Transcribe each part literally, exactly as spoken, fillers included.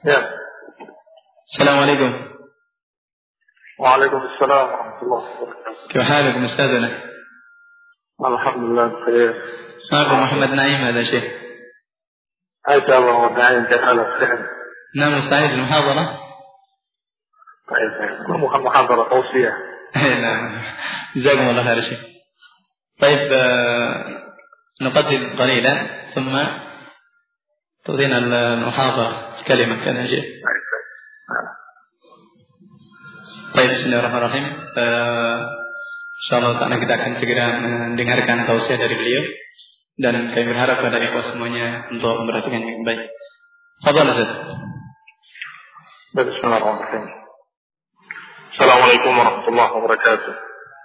Ya. Assalamualaikum. Waalaikumsalam warahmatullahi wabarakatuh. كيف حالكم أستاذنا؟ الحمد لله بخير. معكم محمد نعيم هذا شيخ. أسأل الله ونعيم كحال الخير. نعم مستعد للمحاضرة؟ طيب محاضرة توصية. نعم جزاكم الله خير شيخ. طيب نقدم قليلا ثم تعطينا المحاضرة كلمة كان شيخ. Baik, bismillahirrahmanirrahim. Uh, Insyaallah ta'ala kita akan segera mendengarkan tausiah dari beliau dan kami berharap pada ikhwah semuanya untuk memperhatikan yang baik. Fadhal Ustaz. Bismillahirrahmanirrahim. Assalamualaikum warahmatullahi wabarakatuh.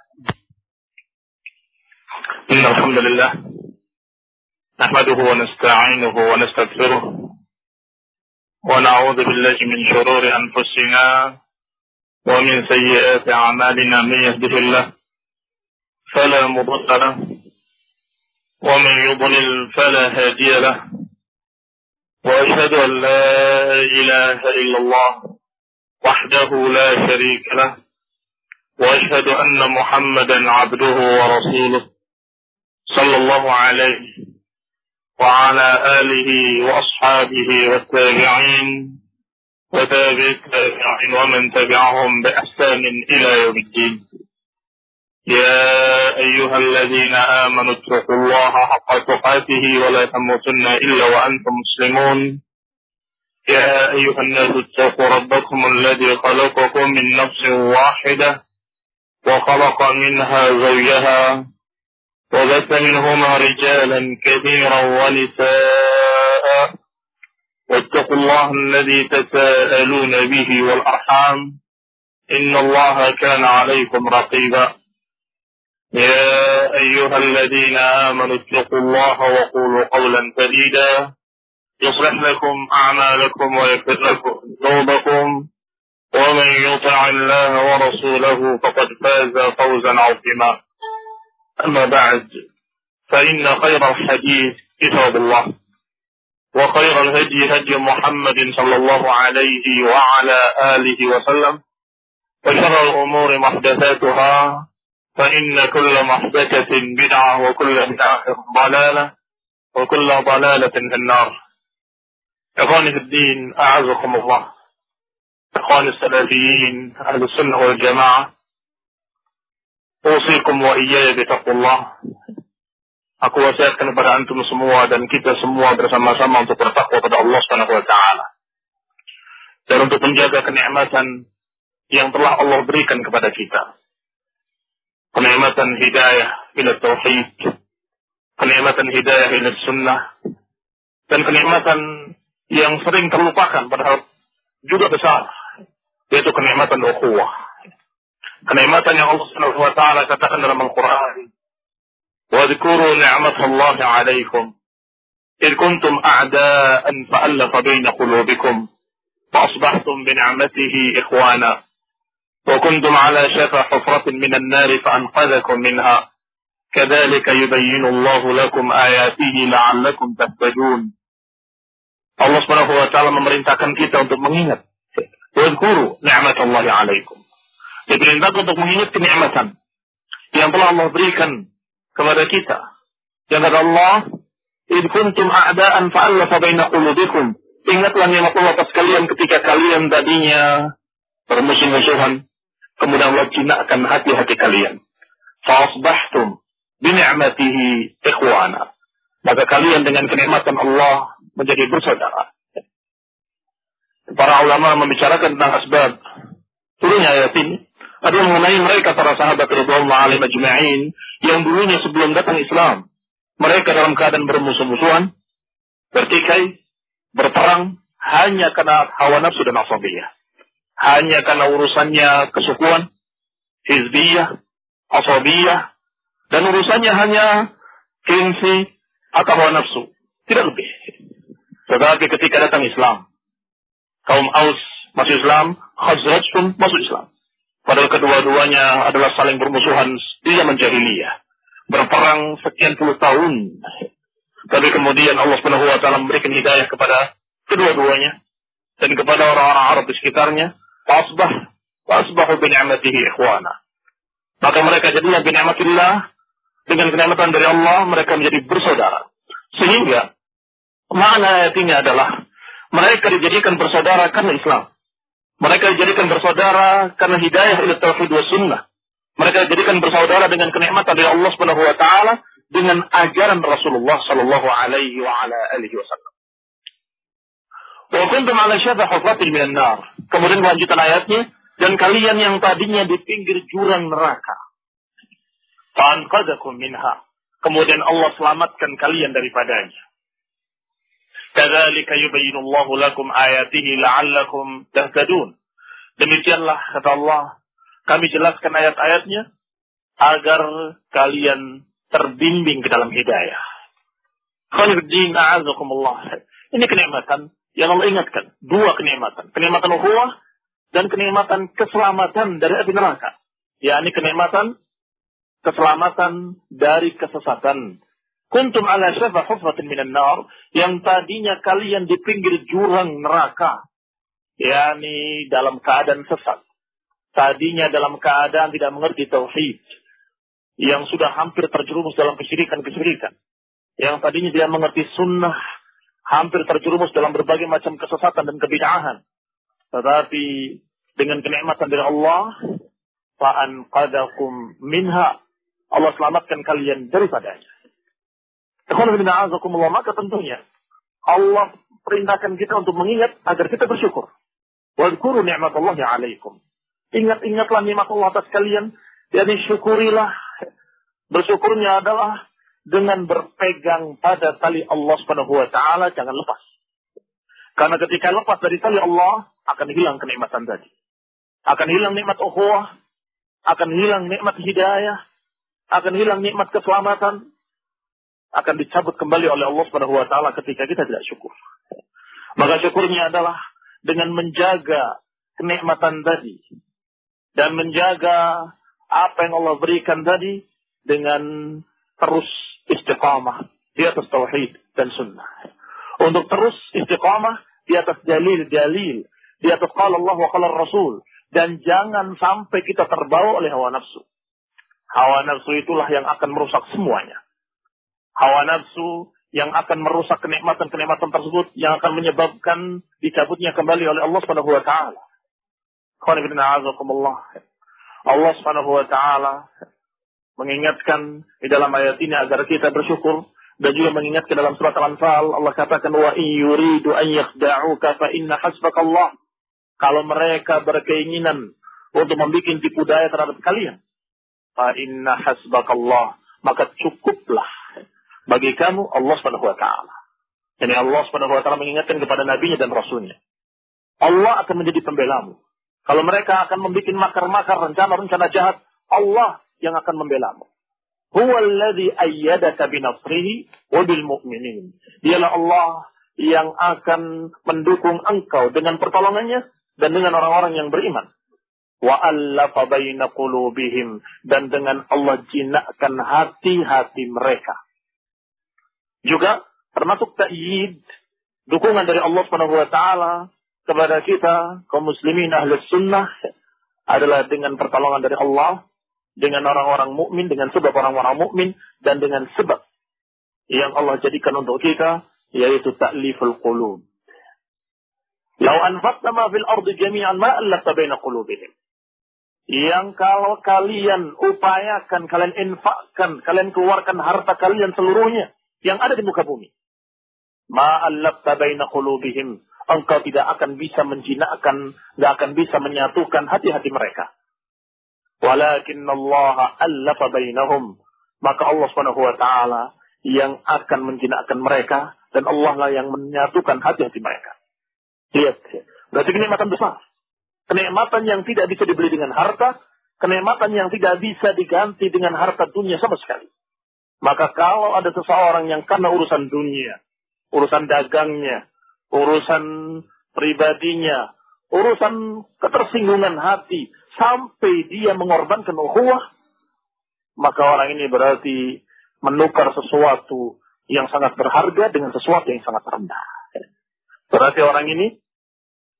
Innal hamdalillah nahmaduhu wa nasta'inuhu wa nastaghfiruh wa na'udzu billahi min shururi anfusina ومن سيئات أعمالنا من يهده الله فلا مضل له ومن يضلل فلا هادي له وأشهد أن لا إله إلا الله وحده لا شريك له وأشهد أن محمدا عبده ورسوله صلى الله عليه وعلى آله وأصحابه والتابعين وتابع التابعين ومن تبعهم بإحسان إلى يوم الدين. يا أيها الذين آمنوا اتقوا الله حق تقاته ولا تموتن إلا وأنتم مسلمون. يا أيها الناس اتقوا ربكم الذي خلقكم من نفس واحدة وخلق منها زوجها وبث منهما رجالا كثيرا ونساء واتقوا الله الذي تساءلون به والأرحام إن الله كان عليكم رقيبا. يا أيها الذين آمنوا اتقوا الله وقولوا قولا سديدا يصلح لكم أعمالكم ويغفر لكم ذنوبكم ومن يطع الله ورسوله فقد فاز فوزا عظيما. أما بعد فإن خير الحديث كتاب الله وخير الهدي هدي محمد صلى الله عليه وعلى آله وسلم وشر الأمور محدثاتها فإن كل محدثة بدعة وكل بدعة ضلالة وكل ضلالة في النار. إخواني في الدين أعزكم الله. إخواني السلفيين أهل السنة والجماعة أوصيكم وإياي بتقوى الله. Aku wasiatkan kepada antum semua dan kita semua bersama-sama untuk bertakwa kepada Allah Subhanahu wa taala. Dan untuk menjaga kenikmatan yang telah Allah berikan kepada kita. Kenikmatan hidayah ila tauhid, kenikmatan hidayah ila sunnah, dan kenikmatan yang sering terlupakan padahal juga besar, yaitu kenikmatan ukhuwah. Kenikmatan yang Allah Subhanahu wa taala katakan dalam Al-Qur'an. واذكروا نعمة الله عليكم إذ كنتم أعداء فألف بين قلوبكم فأصبحتم بنعمته إخوانا وكنتم على شفا حفرة من النار فأنقذكم منها كذلك يبين الله لكم آياته لعلكم تهتدون. Allah Subhanahu wa taala memerintahkan kita untuk mengingat. Wadhkuru ni'matallahi 'alaikum. Diperintahkan untuk mengingat kenikmatan yang telah Allah berikan kepada kita. Yang kata Allah, "Id kuntum a'da'an fa'alafa baina qulubikum." Ingatlah nikmat Allah atas kalian ketika kalian tadinya bermusuh-musuhan, kemudian Allah jinakkan hati-hati kalian. Fa'asbahtum bi ni'matihi ikhwana. Maka kalian dengan kenikmatan Allah menjadi bersaudara. Para ulama membicarakan tentang asbab turunnya ayat ini adalah mengenai mereka para sahabat radhiyallahu alaihim ajma'in yang dulunya sebelum datang Islam mereka dalam keadaan bermusuh-musuhan, bertikai, berperang hanya karena hawa nafsu dan asabiyah, hanya karena urusannya kesukuan, hizbiyah, asabiyah, dan urusannya hanya gengsi atau hawa nafsu, tidak lebih. Tetapi ketika datang Islam, kaum Aus masuk Islam, Khazraj pun masuk Islam. Padahal kedua-duanya adalah saling bermusuhan di zaman jahiliyah. Berperang sekian puluh tahun. Tapi kemudian Allah Subhanahu wa taala memberikan hidayah kepada kedua-duanya. dan kepada orang-orang Arab di sekitarnya, fasbah, fasbahu bi ni'matihi ikhwana. Maka mereka jadinya bi ni'matillah, dengan kenikmatan dari Allah mereka menjadi bersaudara. Sehingga makna ayat ini adalah mereka dijadikan bersaudara karena Islam. Mereka dijadikan bersaudara karena hidayah ila tauhid wa sunnah. Mereka dijadikan bersaudara dengan kenikmatan dari Allah Subhanahu wa taala dengan ajaran Rasulullah sallallahu alaihi wa ala alihi wasallam. Wa kuntum ala syafa hufratin minan nar. Kemudian lanjutan ayatnya, dan kalian yang tadinya di pinggir jurang neraka. Fa anqadzakum minha. Kemudian Allah selamatkan kalian daripadanya. Kadzalika yubayyinu Allahu lakum ayatihi la'allakum tahtadun. Demikianlah kata Allah, kami jelaskan ayat-ayatnya agar kalian terbimbing ke dalam hidayah. Khairuddin a'azakumullah. Ini kenikmatan yang Allah ingatkan. Dua kenikmatan. Kenikmatan ukhuwah dan kenikmatan keselamatan dari api neraka. yakni kenikmatan keselamatan dari kesesatan. Kuntum ala syafa hufratin minan nar, yang tadinya kalian di pinggir jurang neraka, yakni dalam keadaan sesat. Tadinya dalam keadaan tidak mengerti tauhid, yang sudah hampir terjerumus dalam kesyirikan-kesyirikan. Yang tadinya dia mengerti sunnah, hampir terjerumus dalam berbagai macam kesesatan dan kebid'ahan. Tetapi dengan kenikmatan dari Allah, fa'anqadakum minha, Allah selamatkan kalian daripadanya. Maka tentunya Allah perintahkan kita untuk mengingat agar kita bersyukur. Wadhkuru ni'matallahi 'alaikum. Ingat-ingatlah nikmat Allah atas kalian, yakni syukurilah. Bersyukurnya adalah dengan berpegang pada tali Allah Subhanahu wa taala, jangan lepas. Karena ketika lepas dari tali Allah, akan hilang kenikmatan tadi. Akan hilang nikmat ukhuwah, akan hilang nikmat hidayah, akan hilang nikmat keselamatan, akan dicabut kembali oleh Allah Subhanahu wa taala ketika kita tidak syukur. Maka syukurnya adalah dengan menjaga kenikmatan tadi dan menjaga apa yang Allah berikan tadi dengan terus istiqamah di atas tauhid dan sunnah. Untuk terus istiqamah di atas dalil-dalil, di atas qala Allah wa qala Rasul, dan jangan sampai kita terbawa oleh hawa nafsu. Hawa nafsu itulah yang akan merusak semuanya. Hawa nafsu yang akan merusak kenikmatan-kenikmatan tersebut, yang akan menyebabkan dicabutnya kembali oleh Allah Subhanahu wa taala. Allah Subhanahu wa taala mengingatkan di dalam ayat ini agar kita bersyukur, dan juga mengingatkan dalam surat Al-Anfal, Allah katakan wa in yuridu an yakhda'uka fa inna hasbakallah. Kalau mereka berkeinginan untuk membuat tipu daya terhadap kalian, fa inna hasbakallah, maka cukuplah bagi kamu Allah Subhanahu wa taala. Jadi Allah Subhanahu wa taala mengingatkan kepada nabinya dan rasulnya, Allah akan menjadi pembelamu. Kalau mereka akan membuat makar-makar, rencana-rencana jahat, Allah yang akan membelamu. Huwa alladhi ayyadaka binasrihi wa bil mu'minin. Dialah Allah yang akan mendukung engkau dengan pertolongannya dan dengan orang-orang yang beriman. Wa allafa baina qulubihim, dan dengan Allah jinakkan hati-hati mereka. Juga termasuk ta'yid, dukungan dari Allah Subhanahu wa taala kepada kita kaum muslimin ahlus sunnah adalah dengan pertolongan dari Allah, dengan orang-orang mukmin, dengan sebab orang-orang mukmin, dan dengan sebab yang Allah jadikan untuk kita, yaitu ta'liful qulub. Lau anfaqta ma fil ardi jami'an ma allafta baina qulubihim. Yang kalau kalian upayakan, kalian infakkan, kalian keluarkan harta kalian seluruhnya yang ada di muka bumi, ma allafta baina qulubihim, engkau tidak akan bisa menjinakkan, tidak akan bisa menyatukan hati-hati mereka. Walakin Allah allafa bainahum, maka Allah Subhanahu wa taala yang akan menjinakkan mereka, dan Allah lah yang menyatukan hati-hati mereka. Lihat, berarti kenikmatan besar. Kenikmatan yang tidak bisa dibeli dengan harta, kenikmatan yang tidak bisa diganti dengan harta dunia sama sekali. Maka kalau ada seseorang yang karena urusan dunia, urusan dagangnya, urusan pribadinya, urusan ketersinggungan hati, sampai dia mengorbankan ukhuwah, maka orang ini berarti menukar sesuatu yang sangat berharga dengan sesuatu yang sangat rendah. Berarti orang ini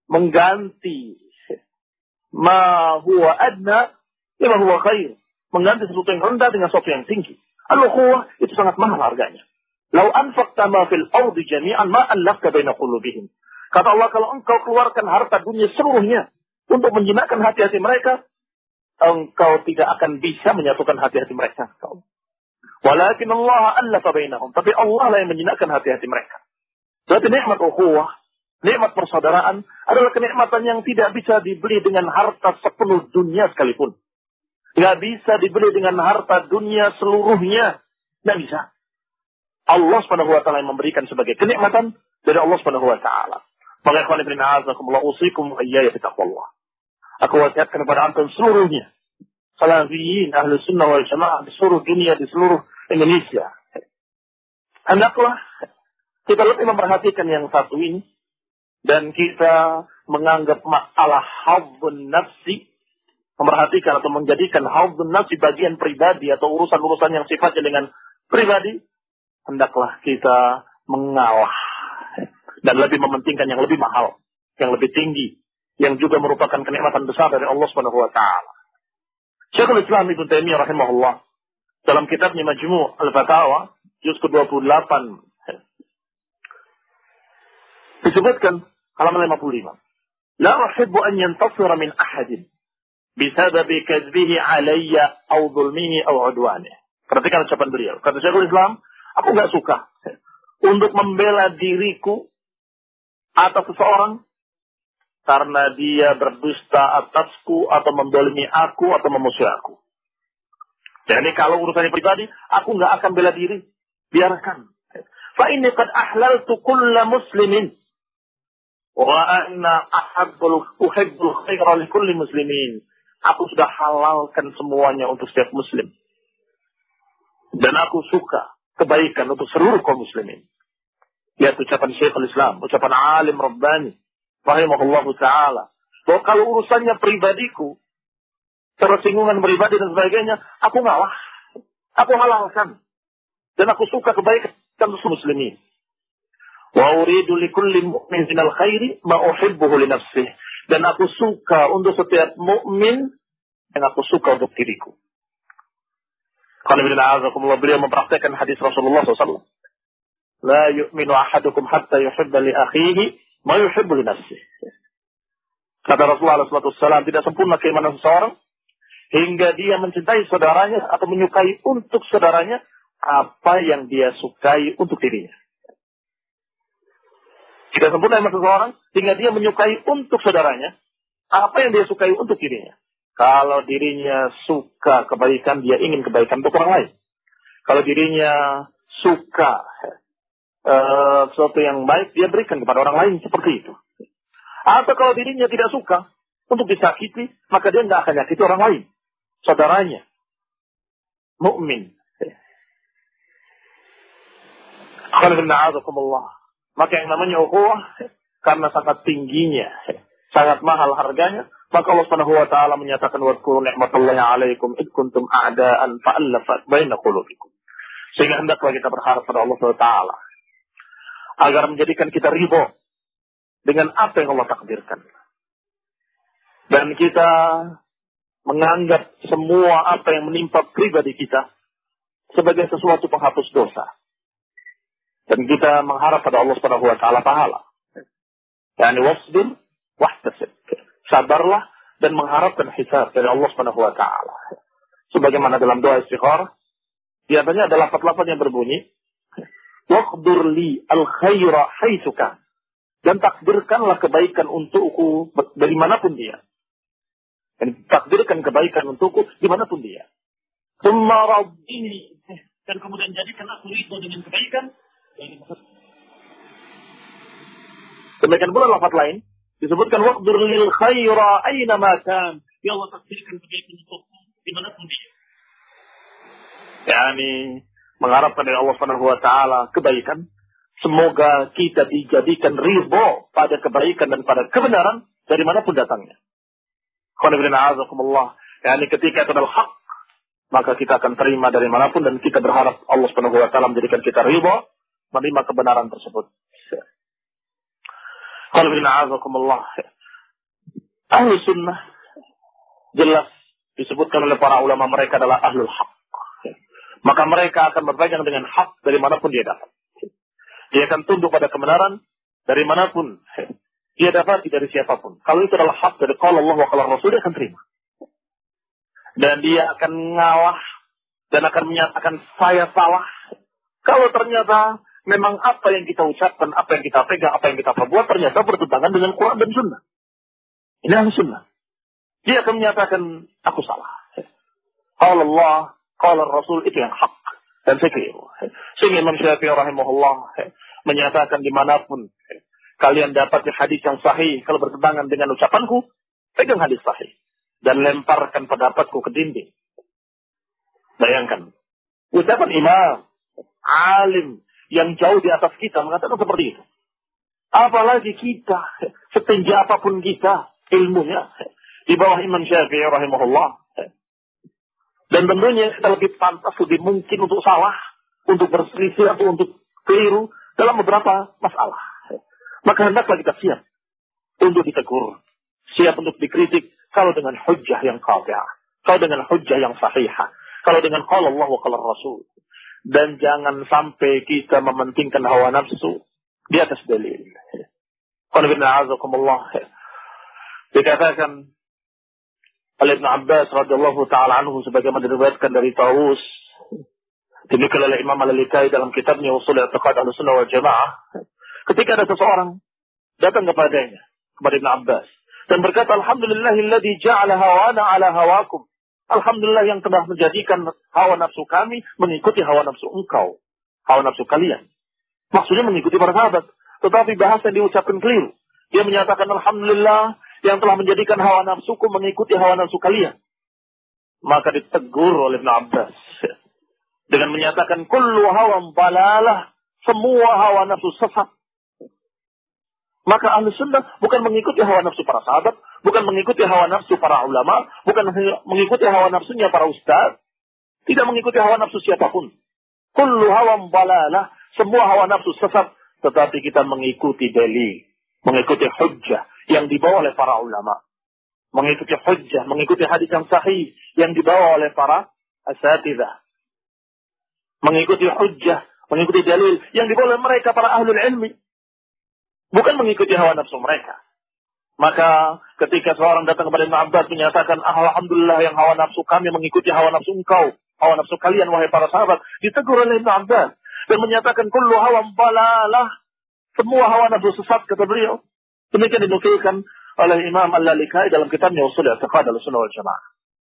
mengganti ma huwa adna lima huwa khair. Mengganti sesuatu yang rendah dengan sesuatu yang tinggi. Al-ukhuwah itu sangat mahal harganya. Lau anfaqta ma fil ardi jami'an ma allafta baina qulubihim. Kata Allah, kalau engkau keluarkan harta dunia seluruhnya untuk menjinakkan hati-hati mereka, engkau tidak akan bisa menyatukan hati-hati mereka. Walakin Allah allafa bainahum. Tapi Allah lah yang menjinakkan hati-hati mereka. Berarti nikmat ukhuwah, nikmat persaudaraan adalah kenikmatan yang tidak bisa dibeli dengan harta sepenuh dunia sekalipun. Tidak bisa dibeli dengan harta dunia seluruhnya. Tidak bisa. Allah subhanahu wa ta'ala yang memberikan sebagai kenikmatan dari Allah subhanahu wa ta'ala. Maka ikhwan ibn a'azakumullah usikum wa iyaya bitaqwallah. Aku wasiatkan kepada antum seluruhnya. Salafiyin, ahli sunnah wal jamaah di seluruh dunia, di seluruh Indonesia. Hendaklah kita lebih memperhatikan yang satu ini. Dan kita menganggap masalah hadzun nafsi, memperhatikan atau menjadikan hadzun nafsi bagian pribadi atau urusan-urusan yang sifatnya dengan pribadi, hendaklah kita mengalah dan lebih mementingkan yang lebih mahal, yang lebih tinggi, yang juga merupakan kenikmatan besar dari Allah Subhanahu wa taala. Syekhul Islam Ibnu Taimiyah rahimahullah dalam kitabnya Majmu' Al-Fatawa juz ke dua puluh delapan disebutkan halaman lima puluh lima. La uhibbu an yantasira min ahadin bisababi kadzbihi alayya aw dhulmihi aw udwanihi. Perhatikan ucapan beliau. Kata Syekhul Islam, aku enggak suka untuk membela diriku atas seseorang karena dia berdusta atasku atau mendolimi aku atau memusuhi aku. Jadi kalau urusannya pribadi, aku enggak akan bela diri. Biarkan. Fa inni qad ahlaltu kulla muslimin wa anna ahabbul uhibbul khaira li kulli muslimin. Aku sudah halalkan semuanya untuk setiap muslim. Dan aku suka kebaikan untuk seluruh kaum muslimin. Lihat ucapan Syekhul Islam, ucapan alim Rabbani rahimahullahu ta'ala. Bahwa kalau urusannya pribadiku, tersinggungan pribadi dan sebagainya, aku ngalah. Aku halalkan. Dan aku suka kebaikan untuk muslimin. Wa uridu likulli mu'min minal khairi ma uhibbuhu li nafsihi. Dan aku suka untuk setiap mukmin yang aku suka untuk diriku. Qala bin a'azakumullah, beliau mempraktikkan hadis Rasulullah shallallahu alaihi wasallam. La yu'minu ahadukum hatta yuhibba li akhihi ma yuhibbu li nafsihi. Kata Rasulullah shallallahu alaihi wasallam, tidak sempurna keimanan seseorang hingga dia mencintai saudaranya atau menyukai untuk saudaranya apa yang dia sukai untuk dirinya. Tidak sempurna iman seseorang hingga dia menyukai untuk saudaranya apa yang dia sukai untuk dirinya. Kalau dirinya suka kebaikan, dia ingin kebaikan untuk orang lain. Kalau dirinya suka uh, sesuatu yang baik, dia berikan kepada orang lain seperti itu. Atau kalau dirinya tidak suka untuk disakiti, maka dia tidak akan nyakiti orang lain, saudaranya, mukmin. Maka yang namanya ukhuwah, karena sangat tingginya, sangat mahal harganya, maka Allah Subhanahu wa taala menyatakan wadhkuru ni'matallahi 'alaikum id kuntum a'daan fa'alafa baina qulubikum. Sehingga hendaklah kita berharap pada Allah Subhanahu wa taala agar menjadikan kita ridho dengan apa yang Allah takdirkan. Dan kita menganggap semua apa yang menimpa pribadi kita sebagai sesuatu penghapus dosa. Dan kita mengharap pada Allah Subhanahu wa taala pahala. Yani wasbir wahtasib. Sabarlah dan mengharapkan hisab dari Allah Subhanahu wa taala. Sebagaimana dalam doa istikharah, di antaranya ada lafaz-lafaz yang berbunyi, waqdur li al-khaira haitsu kan. Dan takdirkanlah kebaikan untukku dari manapun dia. Dan takdirkan kebaikan untukku dimanapun dia. Tsumma rabbini, dan kemudian jadikan aku ridho dengan kebaikan. Demikian pula lafaz lain disebutkan waqdur lil khaira aina ma kan. Ya Allah, takdirkan kebaikan untukku dimanapun dia. Yani mengharapkan dari Allah Subhanahu wa taala kebaikan. Semoga kita dijadikan ridho pada kebaikan dan pada kebenaran dari manapun datangnya. Yani ketika itu adalah hak, maka kita akan terima dari manapun dan kita berharap Allah Subhanahu wa taala menjadikan kita ridho menerima kebenaran tersebut. Ahlu sunnah jelas disebutkan oleh para ulama mereka adalah ahlul haq. Maka mereka akan berpegang dengan hak dari manapun dia dapat. Dia akan tunduk pada kebenaran dari manapun dia dapat dari siapapun. Kalau itu adalah hak dari qala Allah wa qala Rasul, dia akan terima. Dan dia akan ngalah dan akan menyatakan saya salah. Kalau ternyata memang apa yang kita ucapkan, apa yang kita pegang, apa yang kita perbuat ternyata bertentangan dengan Quran dan Sunnah. Ini ahlu sunnah. Dia akan menyatakan aku salah. Qala Allah, qala Rasul, itu yang hak dan saya keliru. Sehingga Imam Syafi'i rahimahullah menyatakan dimanapun kalian dapat hadis yang sahih, kalau bertentangan dengan ucapanku, pegang hadis sahih dan lemparkan pendapatku ke dinding. Bayangkan, ucapan imam, alim yang jauh di atas kita mengatakan seperti itu. Apalagi kita, setinggi apapun kita ilmunya, di bawah Imam Syafi'i rahimahullah. Dan tentunya kita lebih pantas, lebih mungkin untuk salah, untuk berselisih atau untuk keliru dalam beberapa masalah. Maka hendaklah kita siap untuk ditegur, siap untuk dikritik kalau dengan hujjah yang qati'ah, kalau dengan hujjah yang sahihah, kalau dengan qala Allah wa qala Rasul. Dan jangan sampai kita mementingkan hawa nafsu di atas dalil. Qul inna a'udzukumullah. Dikatakan oleh Ibn Abbas radhiyallahu ta'ala anhu sebagaimana diriwayatkan dari Tawus, demikian oleh Imam Al-Lalikai dalam kitabnya Ushul I'tiqad Ahlussunnah wal Jamaah, ketika ada seseorang datang kepadanya, kepada Ibn Abbas, dan berkata, Alhamdulillahilladzi ja'ala hawana ala hawakum. Alhamdulillah yang telah menjadikan hawa nafsu kami mengikuti hawa nafsu engkau, hawa nafsu kalian. Maksudnya mengikuti para sahabat. Tetapi bahasa yang diucapkan keliru. Dia menyatakan Alhamdulillah yang telah menjadikan hawa nafsuku mengikuti hawa nafsu kalian. Maka ditegur oleh Ibn Abbas dengan menyatakan kullu hawan balalah, semua hawa nafsu sesat. Maka ahlu sunnah bukan mengikuti hawa nafsu para sahabat, bukan mengikuti hawa nafsu para ulama, bukan mengikuti hawa nafsunya para ustaz, tidak mengikuti hawa nafsu siapapun. Kullu hawan balalah, semua hawa nafsu sesat, tetapi kita mengikuti dalil, mengikuti hujjah yang dibawa oleh para ulama, mengikuti hujjah, mengikuti hadis yang sahih yang dibawa oleh para asatidzah, mengikuti hujjah, mengikuti dalil yang dibawa oleh mereka para ahlul ilmi, bukan mengikuti hawa nafsu mereka. Maka ketika seorang datang kepada Ibn Abbas menyatakan, Alhamdulillah yang hawa nafsu kami mengikuti hawa nafsu engkau, hawa nafsu kalian wahai para sahabat, ditegur oleh Ibn Abbas dan menyatakan kullu hawa balalah, semua hawa nafsu sesat, kata beliau. Demikian dinukilkan oleh Imam Al-Lalikai dalam kitabnya Ushul I'tiqad Ahlussunnah wal Jamaah.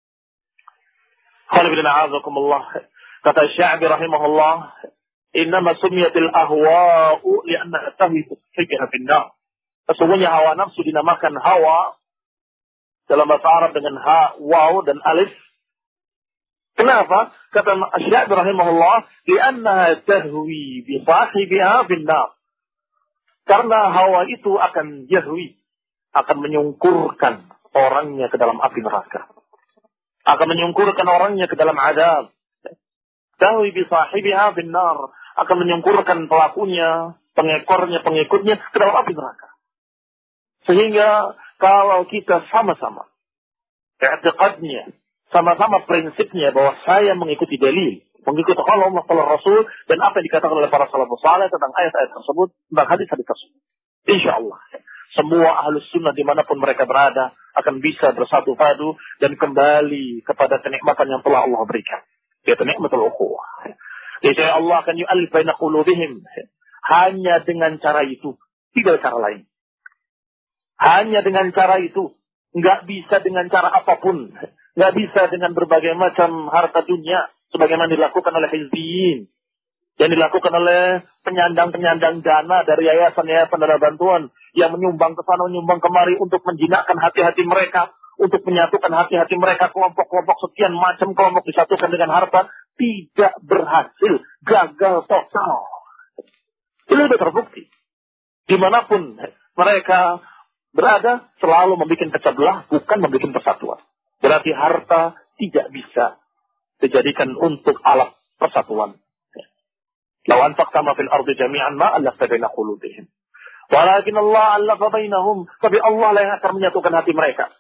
Kata Sya'bi rahimahullah, innama sumiyatil ahwa'u li'anna tahwitu fikha finnar. Sesungguhnya hawa nafsu dinamakan hawa dalam bahasa Arab dengan ha, waw dan alif. Kenapa? Kata Sya'bi rahimahullah, li'annaha tahwi bi sahibiha finnar. Karena hawa itu akan yahwi, akan menyungkurkan orangnya ke dalam api neraka, akan menyungkurkan orangnya ke dalam azab. Tahwi bi sahibiha finnar, akan menyungkurkan pelakunya, pengekornya, pengikutnya ke dalam api neraka. Sehingga kalau kita sama-sama i'tiqadnya, sama-sama prinsipnya bahwa saya mengikuti dalil, mengikuti Allah, Allah Rasul, dan apa yang dikatakan oleh para salafus saleh tentang ayat-ayat tersebut, tentang hadis-hadis tersebut, insya Allah semua ahlus sunnah dimanapun mereka berada akan bisa bersatu padu dan kembali kepada kenikmatan yang telah Allah berikan, yaitu nikmatul ukhuwah. Jadi Allah akan yu'alif baina qulubihim. Hanya dengan cara itu, tidak cara lain. Hanya dengan cara itu, nggak bisa dengan cara apapun, nggak bisa dengan berbagai macam harta dunia, sebagaimana dilakukan oleh hizbiyin, yang dilakukan oleh penyandang-penyandang dana dari yayasan-yayasan dana bantuan yang menyumbang ke sana, menyumbang kemari untuk menjinakkan hati-hati mereka, untuk menyatukan hati-hati mereka, kelompok-kelompok sekian macam kelompok disatukan dengan harta, tidak berhasil, gagal total. Ini sudah terbukti. Dimanapun mereka berada, selalu membuat pecah belah, bukan membuat persatuan. Berarti harta tidak bisa dijadikan untuk alat persatuan. Law anfaqta ma fil ardi jami'an ma allafta baina qulubihim. Walakin Allah allafa bainahum. Tapi Allah lah yang akan menyatukan hati mereka.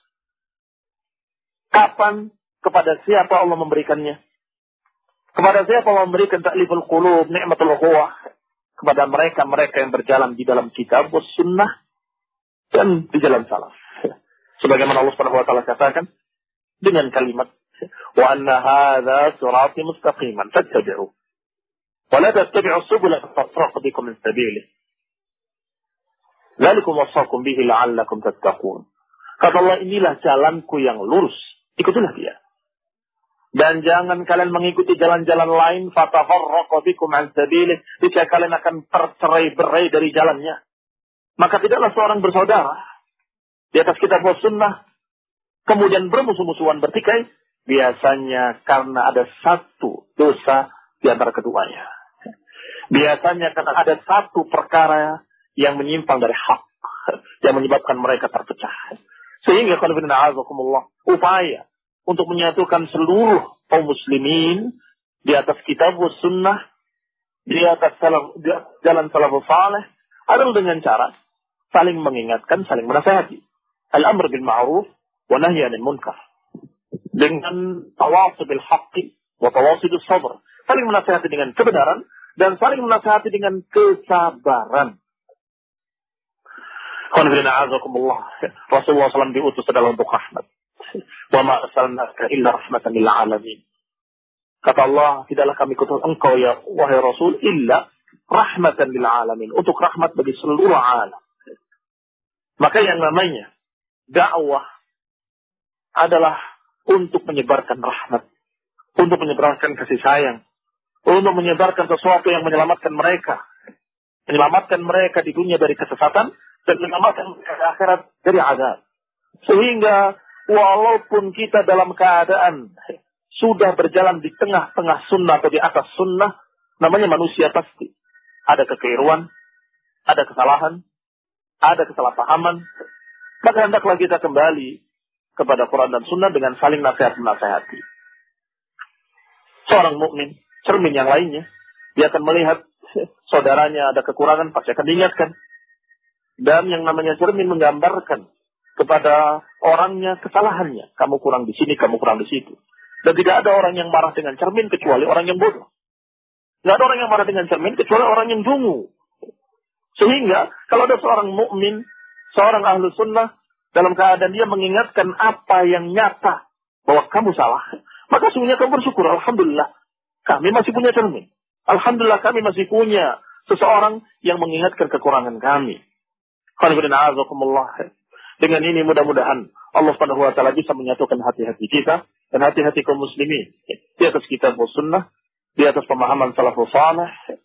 Kapan? Kepada siapa Allah memberikannya? Kepada siapa Allah memberikan ta'liful qulub, ni'matul ukhuwah? Kepada mereka-mereka yang berjalan di dalam kitab was sunnah dan di jalan salaf. Sebagaimana Allah Subhanahu wa taala katakan dengan kalimat wa anna hadza sirati mustaqiman fattabi'u wa la tattabi'us subula fatafarraqu bikum min sabilihi. Dzalikum wasaqakum bihi la'allakum tattaqun. Kata Allah, inilah jalanku yang lurus, ikutilah dia. Dan jangan kalian mengikuti jalan-jalan lain, fatafarraqu bikum an sabilihi, jika kalian akan tercerai-berai dari jalannya. Maka tidaklah seorang bersaudara di atas kitab was sunnah kemudian bermusuh-musuhan bertikai, biasanya karena ada satu dosa di antara keduanya. Biasanya karena ada satu perkara yang menyimpang dari hak, yang menyebabkan mereka terpecah. Sehingga upaya untuk menyatukan seluruh kaum muslimin di atas kitab was sunnah, di atas salaf, di jalan salafus saleh, adalah dengan cara saling mengingatkan, saling menasihati. Al-amr bil ma'ruf wa nahy 'anil munkar. Dengan tawasi bil haqqi wa tawasi bis sabr. Saling menasihati dengan kebenaran dan saling menasihati dengan kesabaran. Rasulullah shallallahu alaihi wasallam diutus adalah untuk rahmat. Wa ma arsalnaka illa rahmatan lil alamin. Kata Allah, tidaklah kami kutus engkau ya wahai Rasul illa rahmatan lil alamin, untuk rahmat bagi seluruh alam. Maka yang namanya dakwah adalah untuk menyebarkan rahmat, untuk menyebarkan kasih sayang, untuk menyebarkan sesuatu yang menyelamatkan mereka, menyelamatkan mereka di dunia dari kesesatan dan menyelamatkan mereka di akhirat dari azab. Sehingga walaupun kita dalam keadaan sudah berjalan di tengah-tengah sunnah atau di atas sunnah, namanya manusia pasti ada kekeliruan, ada kesalahan, ada kesalahpahaman. Maka hendaklah kita kembali kepada Quran dan Sunnah dengan saling nasihat menasihati. Seorang mukmin, cermin yang lainnya, dia akan melihat saudaranya ada kekurangan, pasti akan diingatkan. Dan yang namanya cermin menggambarkan kepada orangnya kesalahannya. Kamu kurang di sini, kamu kurang di situ. Dan tidak ada orang yang marah dengan cermin kecuali orang yang bodoh. Tidak ada orang yang marah dengan cermin kecuali orang yang dungu. Sehingga kalau ada seorang mukmin, seorang ahlu sunnah, dalam keadaan dia mengingatkan apa yang nyata bahwa kamu salah, maka sungguhnya kamu bersyukur. Alhamdulillah, kami masih punya cermin. Alhamdulillah, kami masih punya seseorang yang mengingatkan kekurangan kami. Dengan ini mudah-mudahan Allah Subhanahu wa taala bisa menyatukan hati-hati kita dan hati-hati kaum muslimin di atas kitab was sunnah, di atas pemahaman salafus saleh.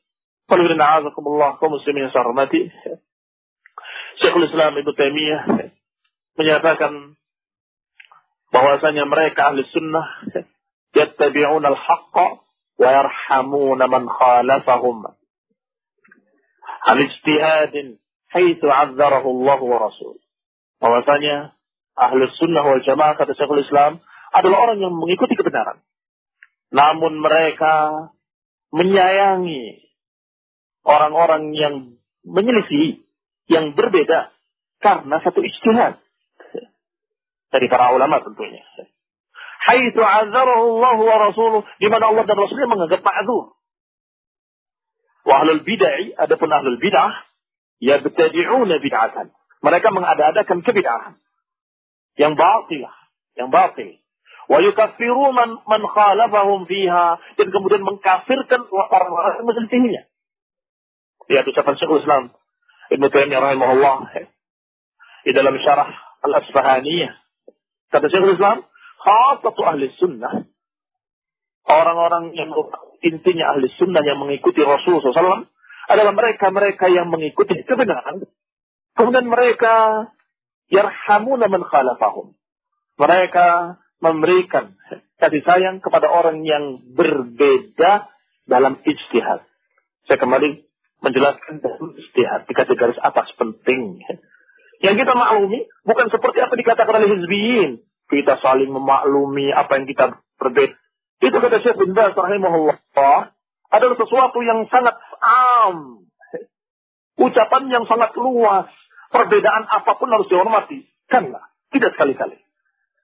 Kaum muslimin yang saya hormati, Syekhul Islam Ibnu Taimiyah menyatakan bahwasanya mereka ahli sunnah yattabi'una al-haqqa wa yarhamuna man khalafahum an ijtihadin haitsu 'azzarahu Allah wa rasul. Bahwasanya ahli sunnah wal jamaah, kata Syekhul Islam, adalah orang yang mengikuti kebenaran, namun mereka menyayangi orang-orang yang menyelisih, yang berbeda karena satu ijtihad dari para ulama tentunya. Haitsu 'azzarahu Allah wa rasuluh, di mana Allah dan Rasulnya menganggap ma'dzur. Wa ahlul bid'ah, adapun ahlul bid'ah, yabtadi'una bid'atan. Mereka mengada-adakan kebid'ahan yang batilah, yang batil. Wa yukaffiru man man khalafahum fiha, dan kemudian mengkafirkan orang-orang yang menyelisihinya. Lihat ucapan Syekhul Islam Ibnu Taimiyah rahimahullah di dalam syarah Al-Asfahaniyah. Kata Syekhul Islam, khassatu ahli sunnah, orang-orang yang intinya ahli sunnah yang mengikuti Rasulullah shallallahu alaihi wasallam adalah mereka-mereka yang mengikuti kebenaran. Kemudian mereka yarhamuna man khalafahum. Mereka memberikan kasih sayang kepada orang yang berbeda dalam ijtihad. Saya kembali menjelaskan dalam ijtihad di garis atas penting. Yang kita maklumi bukan seperti apa dikatakan oleh hizbiyin. Kita saling memaklumi apa yang kita berbeda. Itu kata Syekh bin Baz rahimahullah adalah sesuatu yang sangat am. Ucapan yang sangat luas. Perbedaan apapun harus dihormati. Karena tidak sekali-kali.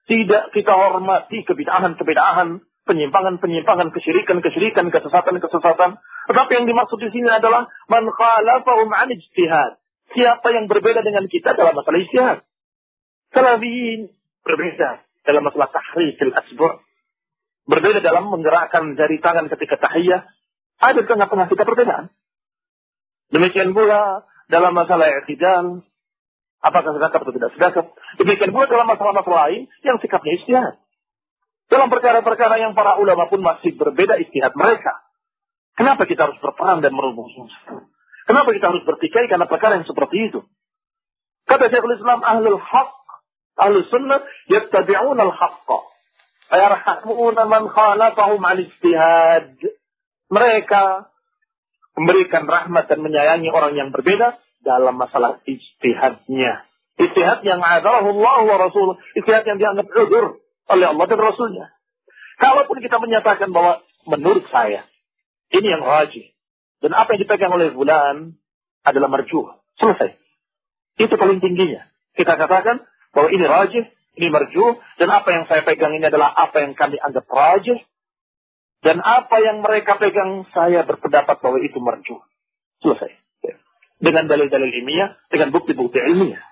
Tidak kita hormati kebid'ahan-kebid'ahan, penyimpangan-penyimpangan, kesyirikan-kesyirikan, kesesatan-kesesatan. Tetapi yang dimaksud di sini adalah man khalafahum 'an ijtihad. Siapa yang berbeda dengan kita dalam masalah ijtihad. Salafiyin berbeda dalam masalah tahrikil asbu'. Berbeda dalam menggerakkan jari tangan ketika tahiyah. Ada di tengah-tengah kita perbedaan. Demikian pula dalam masalah i'tidal, apakah sedekap atau tidak sedekap. Demikian pula dalam masalah-masalah lain yang sikapnya ijtihad. Dalam perkara-perkara yang para ulama pun masih berbeda ijtihad mereka. Kenapa kita harus berperang dan merubuh? Kenapa kita harus bertikai karena perkara yang seperti itu? Kata Syekhul Islam, ahlul haqq, ahlus sunnah, yattabi'una al-haqqa. Ayarhamuna man khalafahum al-ijtihad. Mereka memberikan rahmat dan menyayangi orang yang berbeda dalam masalah ijtihadnya. Ijtihad yang adzarahu Allah wa Rasul. Ijtihad yang dianggap udzur oleh Allah dan Rasulnya. Kalaupun kita menyatakan bahwa menurut saya, ini yang rajih. Dan apa yang dipegang oleh fulan adalah marjuh. Selesai. Itu paling tingginya. Kita katakan bahwa ini rajih, ini marjuh. Dan apa yang saya pegang ini adalah apa yang kami anggap rajih. Dan apa yang mereka pegang, saya berpendapat bahwa itu marjuh. Selesai. Dengan dalil-dalil ilmiah, dengan bukti-bukti ilmiah.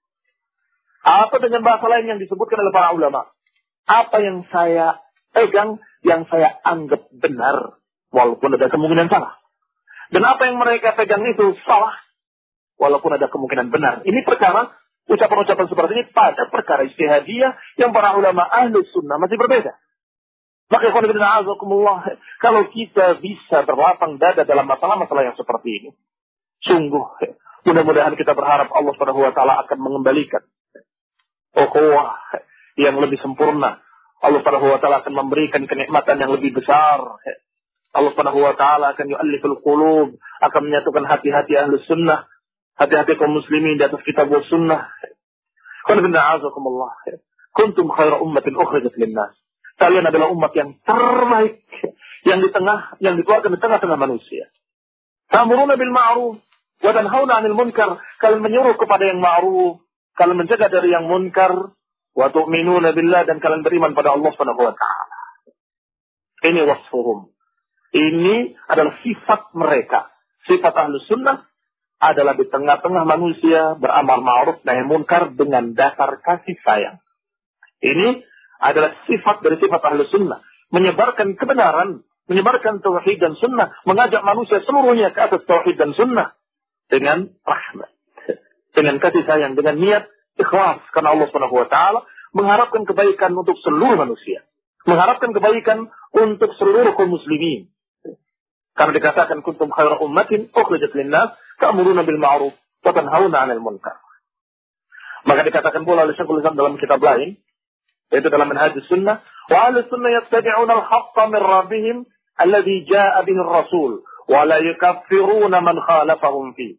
Apa dengan bahasa lain yang disebutkan oleh para ulama? Apa yang saya pegang, yang saya anggap benar, walaupun ada kemungkinan salah. Dan apa yang mereka pegang itu salah, walaupun ada kemungkinan benar. Ini perkara, ucapan-ucapan seperti ini pada perkara ijtihadiyah yang para ulama ahlus sunnah masih berbeda. Maka kalau kita bisa berlapang dada dalam masalah-masalah yang seperti ini, sungguh mudah-mudahan kita berharap Allah Subhanahu wa taala akan mengembalikan ukhuwah yang lebih sempurna. Allah Subhanahu wa taala akan memberikan kenikmatan yang lebih besar. Allah Subhanahu wa taala akan yu'alliful qulub, akan menyatukan hati-hati ahlus sunnah, hati-hati kaum muslimin di atas kitab wa sunnah. Qul inna a'udzukumullah. Kuntum khairu ummatin ukhrijat lin-nas. Kalian adalah umat yang terbaik yang di tengah yang dikeluarkan di tengah-tengah manusia. Ta'muruna bil ma'ruf wa tanhauna 'anil munkar. Kalian menyuruh kepada yang ma'ruf, kalian mencegah dari yang munkar, wa tu'minuna billah, dan kalian beriman pada Allah Subhanahu wa taala. Ini wasfuhum. Ini adalah sifat mereka. Sifat ahlus sunnah adalah di tengah-tengah manusia beramal ma'ruf nahi munkar dengan dasar kasih sayang. Ini adalah sifat dari sifat ahlus sunnah. Menyebarkan kebenaran, menyebarkan tauhid dan sunnah, mengajak manusia seluruhnya ke atas tauhid dan sunnah dengan rahmat, dengan kasih sayang, dengan niat ikhlas karena Allah Subhanahu wa taala, mengharapkan kebaikan untuk seluruh manusia, mengharapkan kebaikan untuk seluruh kaum muslimin. Karena dikatakan kuntum khairu ummatin ukhrijat lin-nas ta'muruna bil ma'ruf wa tanhauna 'anil munkar. Maka dikatakan pula oleh Syekhul Islam dalam kitab lain, yaitu dalam manhajus sunnah, wa ahlus sunnah yattabi'una al-haqqa min rabbihim alladhi jaa'a bihi ar-rasul wa la yukaffiruna man khalafahum fi.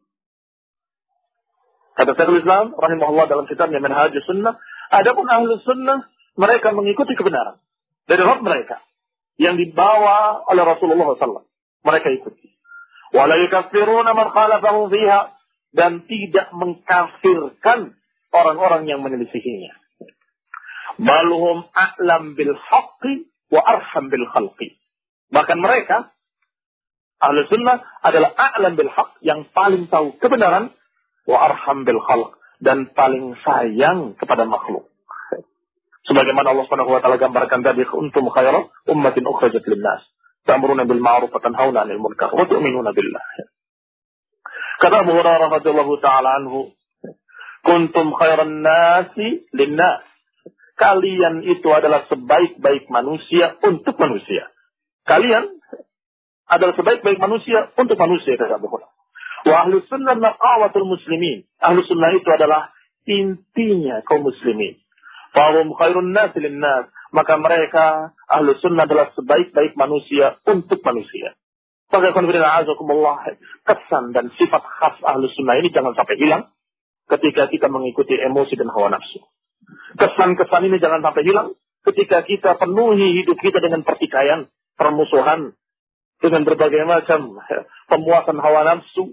Kata Syekhul Islam rahimahullah dalam kitabnya Manhajus Sunnah, adapun ahlus sunnah mereka mengikuti kebenaran dari Rabb mereka yang dibawa oleh Rasulullah shallallahu alaihi wasallam. Mereka ikuti. Wa la yukaffiruna man khalafahum fiha, dan tidak mengkafirkan orang-orang yang menyelisihinya. Balhum a'lam bil haqqi wa arham bil khalqi. Bahkan mereka ahlus sunnah adalah a'lam bil haqq, yang paling tahu kebenaran, wa arham bil khalq, dan paling sayang kepada makhluk. Sebagaimana Allah Subhanahu wa taala gambarkan tadi, kuntum khairu ummatin ukhrijat lin-nas ta'muruna bil ma'ruf wa tanhauna 'anil munkar wa tu'minuna billah. Kata Abu Hurairah radhiyallahu taala anhu, kuntum khairan nasi lin-nas. Kalian itu adalah sebaik-baik manusia untuk manusia. Kalian adalah sebaik-baik manusia untuk manusia, kata Abu Hurairah. Wa ahlus sunnah naqawatul muslimin. Ahlus sunnah itu adalah intinya kaum muslimin. Fahum khairun nasi lin-nas. Maka mereka ahlus sunnah adalah sebaik-baik manusia untuk manusia. Maka kesan dan sifat khas ahlus sunnah ini jangan sampai hilang ketika kita mengikuti emosi dan hawa nafsu. Kesan-kesan ini jangan sampai hilang ketika kita penuhi hidup kita dengan pertikaian, permusuhan, dengan berbagai macam pemuasan hawa nafsu,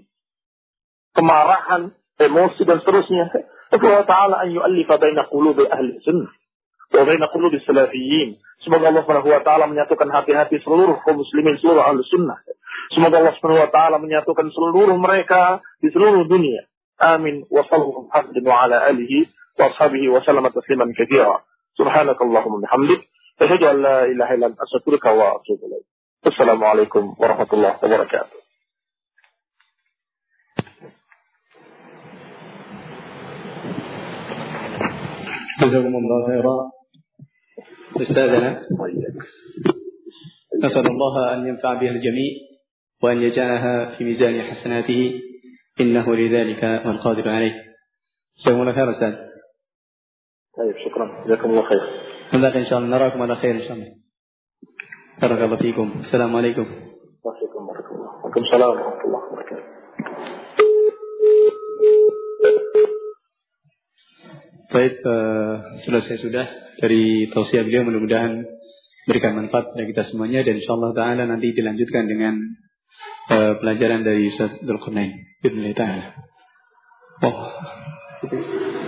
kemarahan, emosi dan seterusnya. Allah Ta'ala an yu'allifa baina qulubi ahli sunnah wa baina qulubi salafiyyin. Semoga Allah Subhanahu wa taala menyatukan hati-hati seluruh kaum muslimin, seluruh ahli sunnah. Semoga Allah Subhanahu wa taala menyatukan seluruh mereka di seluruh dunia. Amin. Wa sallallahu alaihi wa ala alihi wa ashabihi wa sallama tasliman katsira. Subhanakallahumma bihamdik, asyhadu an la ilaha illa anta, astaghfiruka wa atubu ilaik. Assalamualaikum warahmatullahi wabarakatuh. جزاكم الله خيرا أستاذنا. نسأل الله أن ينفع بها الجميع وأن يجعلها في ميزان حسناته إنه لذلك والقادر عليه. جزاكم الله خير أستاذ. طيب شكرا، جزاكم الله خير. نلتقي إن شاء الله، نراكم على خير إن شاء الله. بارك الله فيكم. السلام عليكم. وعليكم بارك الله. وعليكم السلام ورحمة الله وبركاته. Baik, uh, selesai sudah dari tausiah beliau, mudah-mudahan berikan manfaat pada kita semuanya, dan insyaallah taala nanti dilanjutkan dengan uh, pelajaran dari Ustaz Dzulqarnain. Bismillahirrahmanirrahim. Oh.